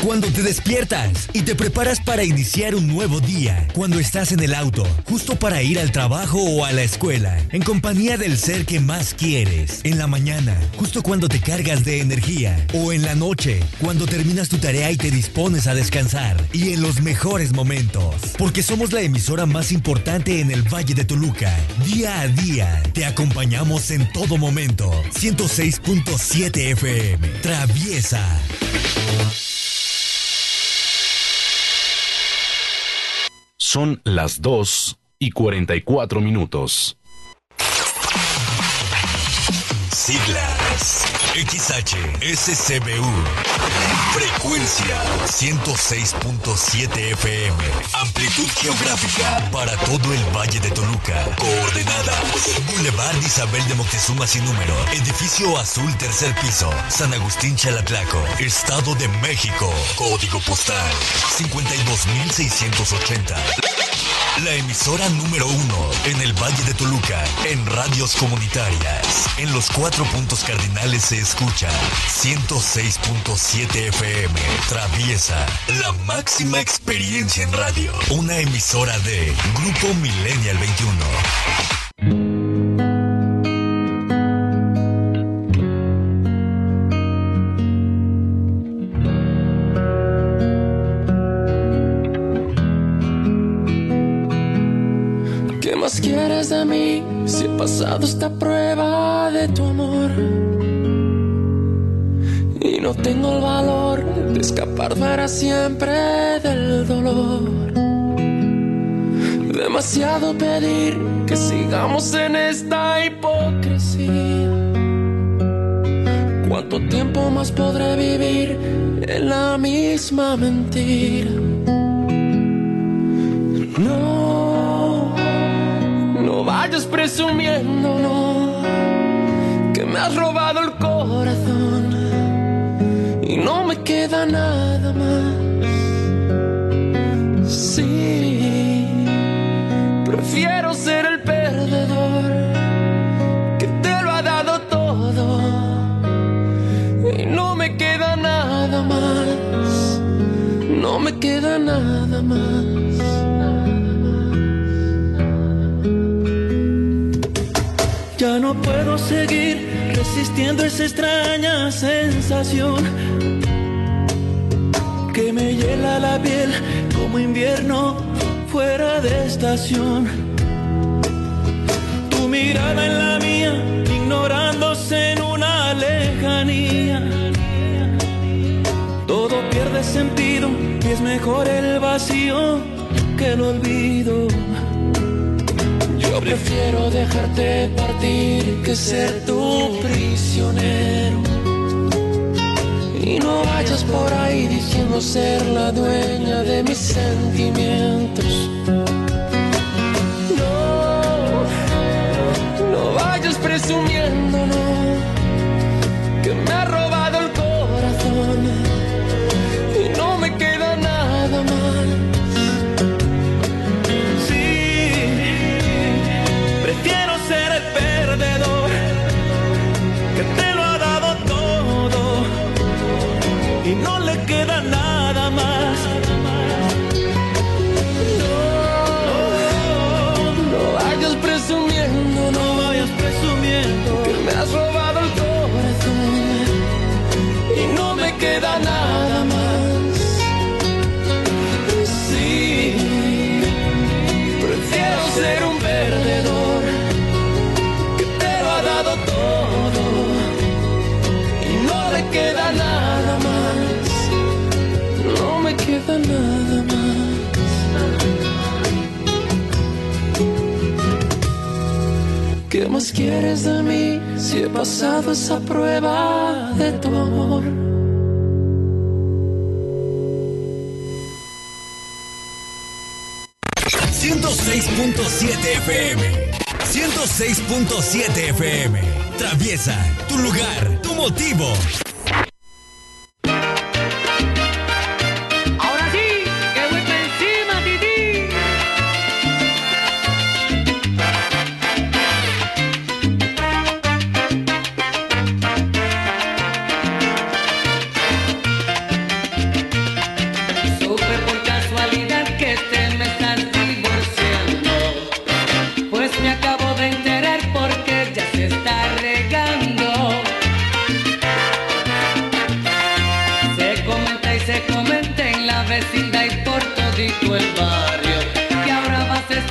Cuando te despiertas y te preparas para iniciar un nuevo día. Cuando estás en el auto, justo para ir al trabajo o a la escuela, en compañía del ser que más quieres. En la mañana, justo cuando te cargas de energía. O en la noche, cuando terminas tu tarea y te dispones a descansar. Y en los mejores momentos. Porque somos la emisora más importante en el Valle de Toluca. Día a día, te acompañamos en todo momento. 106.7 FM. Traviesa. Son las 2:44. Siglas XHSCBU. Frecuencia 106.7 FM. Amplitud geográfica para todo el Valle de Toluca. Coordenadas: Boulevard Isabel de Moctezuma sin número. Edificio Azul, tercer piso. San Agustín, Chalatlaco. Estado de México. Código postal 52.680. La emisora número 1 en el Valle de Toluca, en radios comunitarias. En los 4 puntos cardinales se escucha 106.7 FM. Traviesa, la máxima experiencia en radio. Una emisora de Grupo Millennial 21. ¿Qué más quieres de mí si he pasado esta prueba de tu amor? Y no tengo el valor de escapar para siempre del dolor. Demasiado pedir que sigamos en esta hipocresía. ¿Cuánto tiempo más podré vivir en la misma mentira? No vayas presumiendo, no, que me has robado el corazón y no me queda nada más. Sí, prefiero ser el perdedor que te lo ha dado todo y no me queda nada más. No me queda nada más. Ya no puedo seguir resistiendo esa extraña sensación que me hiela la piel como invierno fuera de estación. Tu mirada en la mía, ignorándose en una lejanía. Todo pierde sentido y es mejor el vacío que el olvido. Yo prefiero dejarte partir que ser tu prisionero. Y no vayas por ahí diciendo ser la dueña de mis sentimientos. No vayas presumiendo, no, que me ha robado el corazón y no me queda nada más. Quiero ser el perdedor que te lo ha dado todo y no le queda nada más. No vayas presumiendo, no vayas presumiendo que me has robado el corazón y no me queda nada más. Sí, prefiero ser un perdedor todo y no le queda nada más. No me queda nada más. ¿Qué más quieres de mí si he pasado esa prueba de tu amor? .7 FM. 106.7 FM. Traviesa, tu lugar, tu motivo. Ahora sí, que voy por encima, Titi.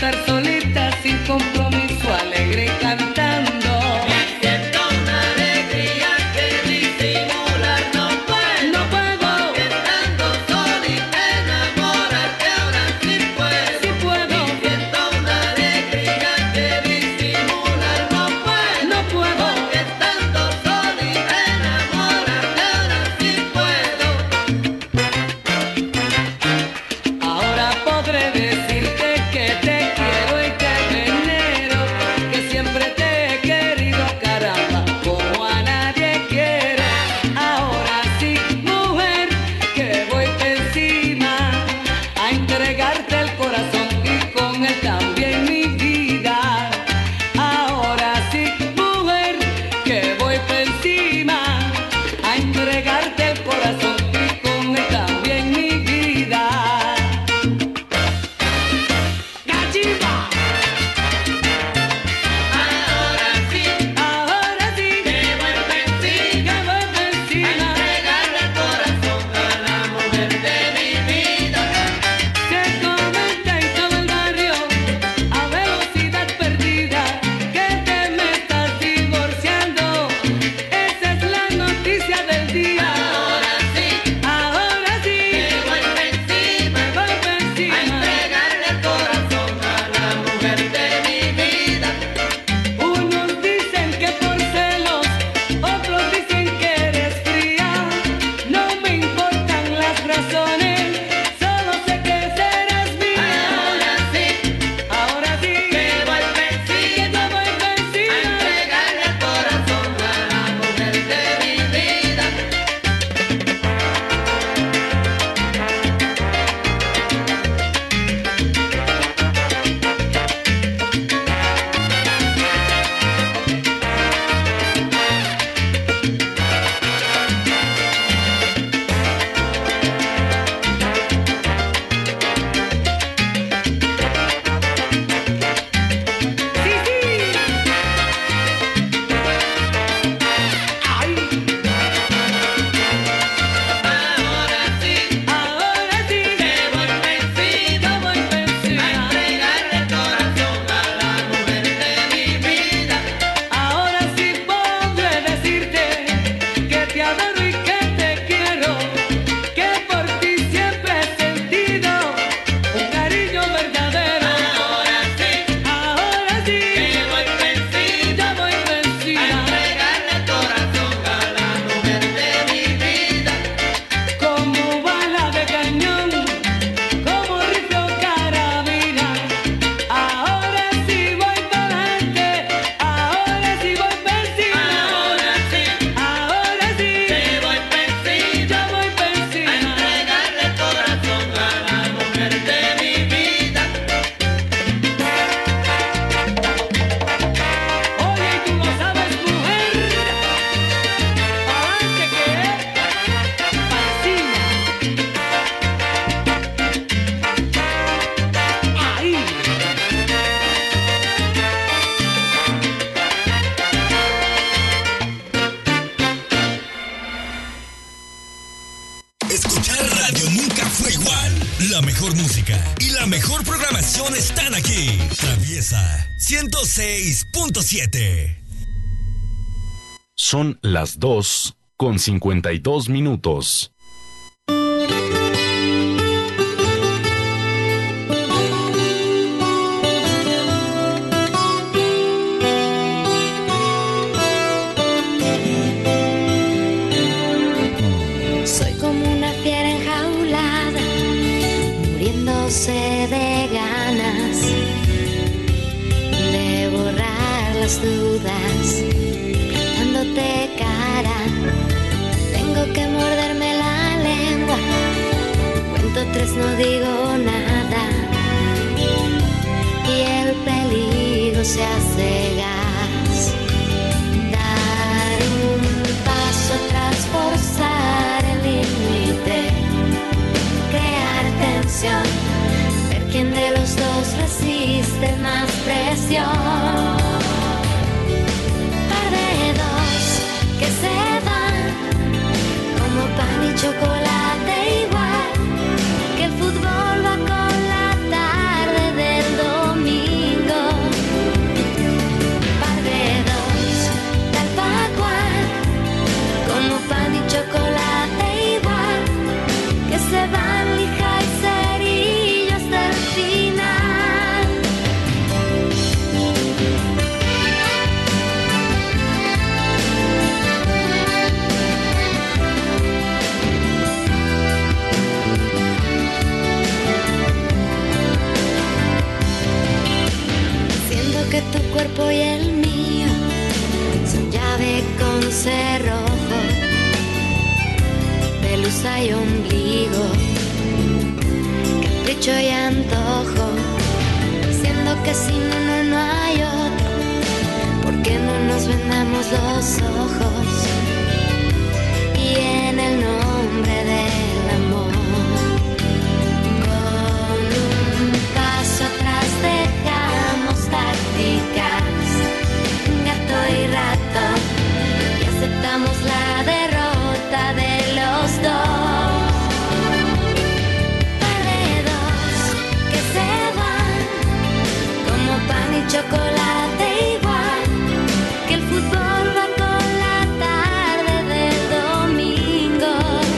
estar solita sin compromiso, alegre cantando. Siento una alegría que disimular no puedo. No puedo, Porque estando solita enamorarte ahora sí puedo. sí puedo, Siento una alegría que disimular no puedo. no puedo. Porque estando solita enamorarte ahora sí puedo. Ahora podré decirte que te quiero y te venero, que siempre te he querido, caramba, como a nadie quiero. Ahora sí, mujer, que voy por encima a entregarte el corazón y con él también mi vida. Ahora sí, mujer, que voy por encima a entregarte el corazón y con él también mi vida. ¡Cachimba! Ahora sí, Ahora sí, que voy por encima. que voy por encima. Entregarle el corazón a la mujer de mi vida. Se comenta en todo el barrio a velocidad perdida que te me estás divorciando. Esa es la noticia del día. Ahora sí, Ahora sí, que voy por encima. voy por A encima. entregarle el corazón a la mujer de mi vida. Unos dicen que por celos, otros dicen que eres fría. No me importan las razones, solo sé que serás mía. Ahora sí, Ahora sí, que voy por encima. yo voy por A encima. entregarle el corazón a la mujer de mi vida. Sí, sí. Ay, Ahora sí, ahora sí, que voy por encima. yo voy por A encima. entregarle el corazón a la mujer de mi vida. Ahora sí podré decirte que te adoro y que te quiero, que por ti siempre he sentido un cariño verdadero. Ahora sí, Ahora sí, que voy por encima. yo voy por A encima. entregarle el corazón a la mujer de mi vida. Como bala de cañón, como rifle o carabina. Ahora sí voy para adelante, ahora sí voy por encima. Ahora sí, Ahora sí, que voy por encima. yo voy por A encima. entregarle el corazón a la mujer de mi vida. Oye, y tú no sabes, mujer, adelante que es para encima. Ahí. Escuchar radio nunca fue igual. La mejor música y la mejor programación están aquí. Traviesa 106.7. Son las 2:52. Soy como una fiera enjaulada, muriéndose de ganas de borrar las dudas, dándote cara. Tengo que morderme la lengua, cuento tres, no digo nada, y el peligro se hace gas. Dar un paso atrás, forzar el límite, crear tensión, ver quién de los dos resiste más presión. Par de dos que se van como pan y chocolate, igual que el fútbol va con la tarde del domingo. rosa y ombligo, capricho y antojo, diciendo que sin uno no hay otro. ¿Por qué no nos vendamos los ojos? Y en el nombre del amor, con un paso atrás dejamos tácticas, gato y ratón, y aceptamos la derrota de los dos. Par de dos que se van como pan y chocolate igual, que el fútbol va con la tarde del domingo.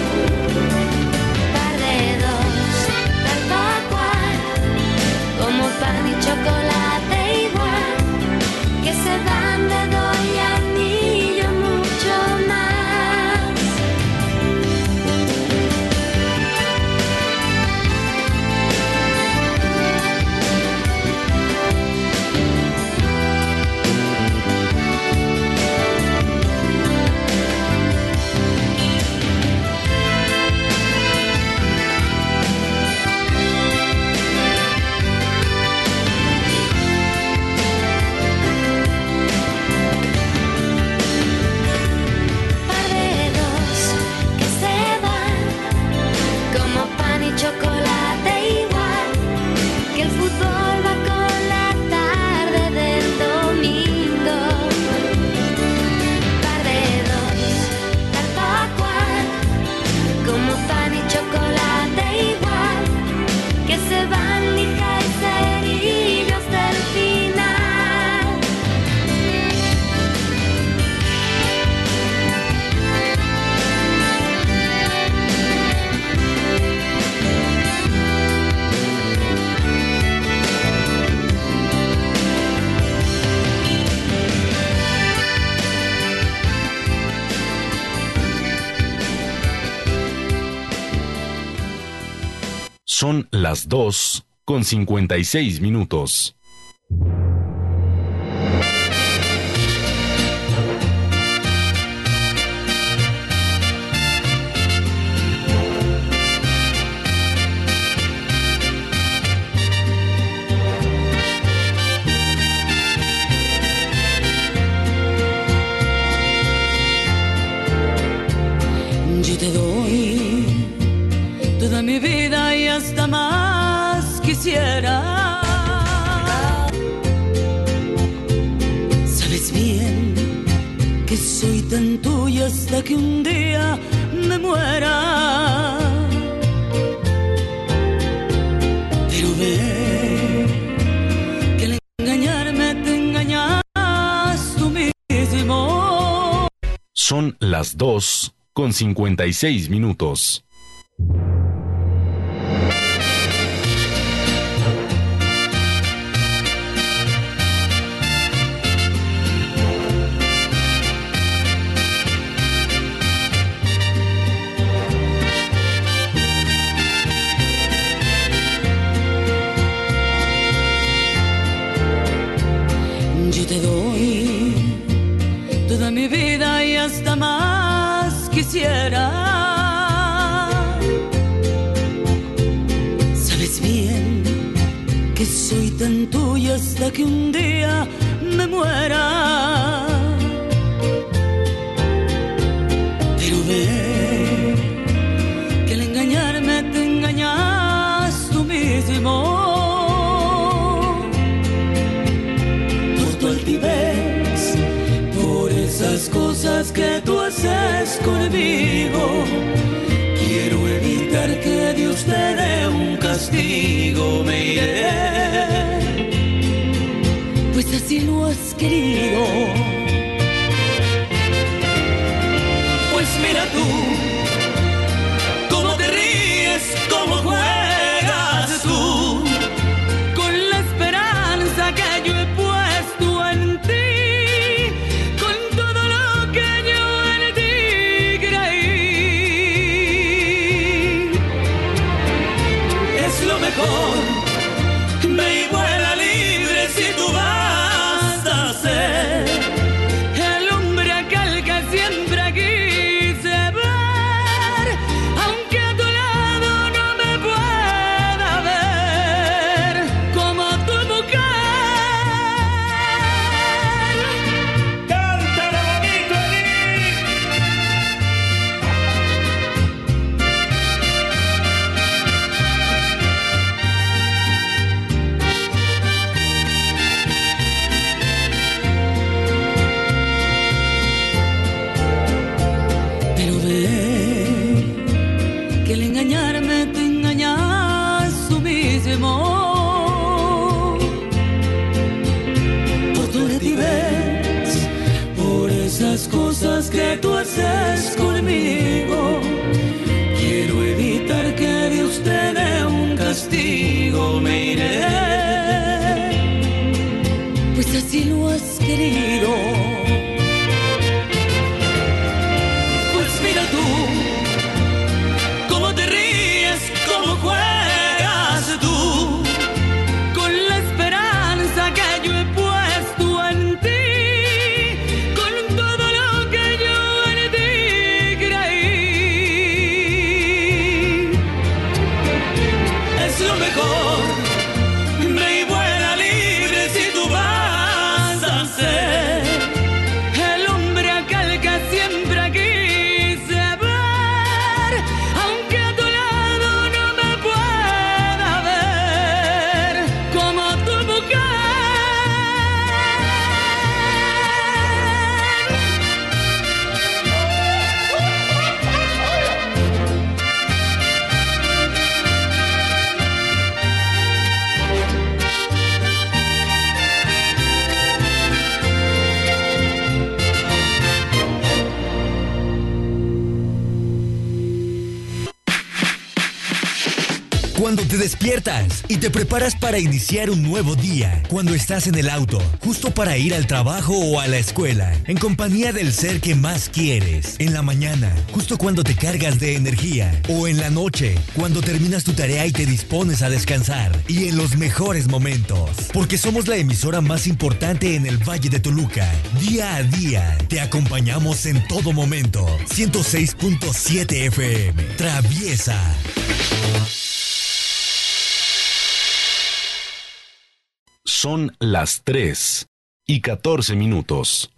Par de dos, tal cual, como pan y chocolate igual, que se dan dedo y anillo mucho más. Par de dos que se van como pan y chocolate igual, que el fútbol va con la tarde del domingo. Par de dos, tal cual, como pan y chocolate igual, que se van lija y cerillos del final. Son las 2:56. Yo te doy toda mi vida y hasta más quisiera. Sabes bien que soy tan tuya hasta que un día me muera. Pero ve que al engañarme te engañas tú mismo. Son las 2:56. Yo te doy toda mi vida y hasta más quisiera. Sabes bien que soy tan tuya hasta que un día me muera. Pero ve que al engañarme te engañas tú mismo. Por esas cosas que tú haces conmigo, quiero evitar que Dios te dé un castigo. Me iré, pues así lo has querido. Pues mira tú, cómo te ríes, cómo juegas tú, con la esperanza que yo he puesto en ti, con todo lo que yo en ti creí. Es lo mejor, ve y vuela libre si tú vas a ser el hombre aquel que siempre quise ver, que al engañarme te engañas tú mismo. Por tu altivez, por esas cosas que tú haces conmigo, quiero evitar que Dios te dé un castigo. Me iré, pues así lo has querido. Pues mira tú, cómo te ríes, cómo juegas tú, con la esperanza que yo he puesto en ti, con todo lo que yo en ti creí. Es lo mejor, ve y vuela libre si tú vas a ser el hombre aquel que siempre quise ver, aunque a tu lado no me pueda ver como tu mujer. Cuando te despiertas y te preparas para iniciar un nuevo día, cuando estás en el auto, justo para ir al trabajo o a la escuela, en compañía del ser que más quieres, en la mañana, justo cuando te cargas de energía, o en la noche, cuando terminas tu tarea y te dispones a descansar, y en los mejores momentos, porque somos la emisora más importante en el Valle de Toluca. Día a día, te acompañamos en todo momento. 106.7 FM, Traviesa. Son las 3:14.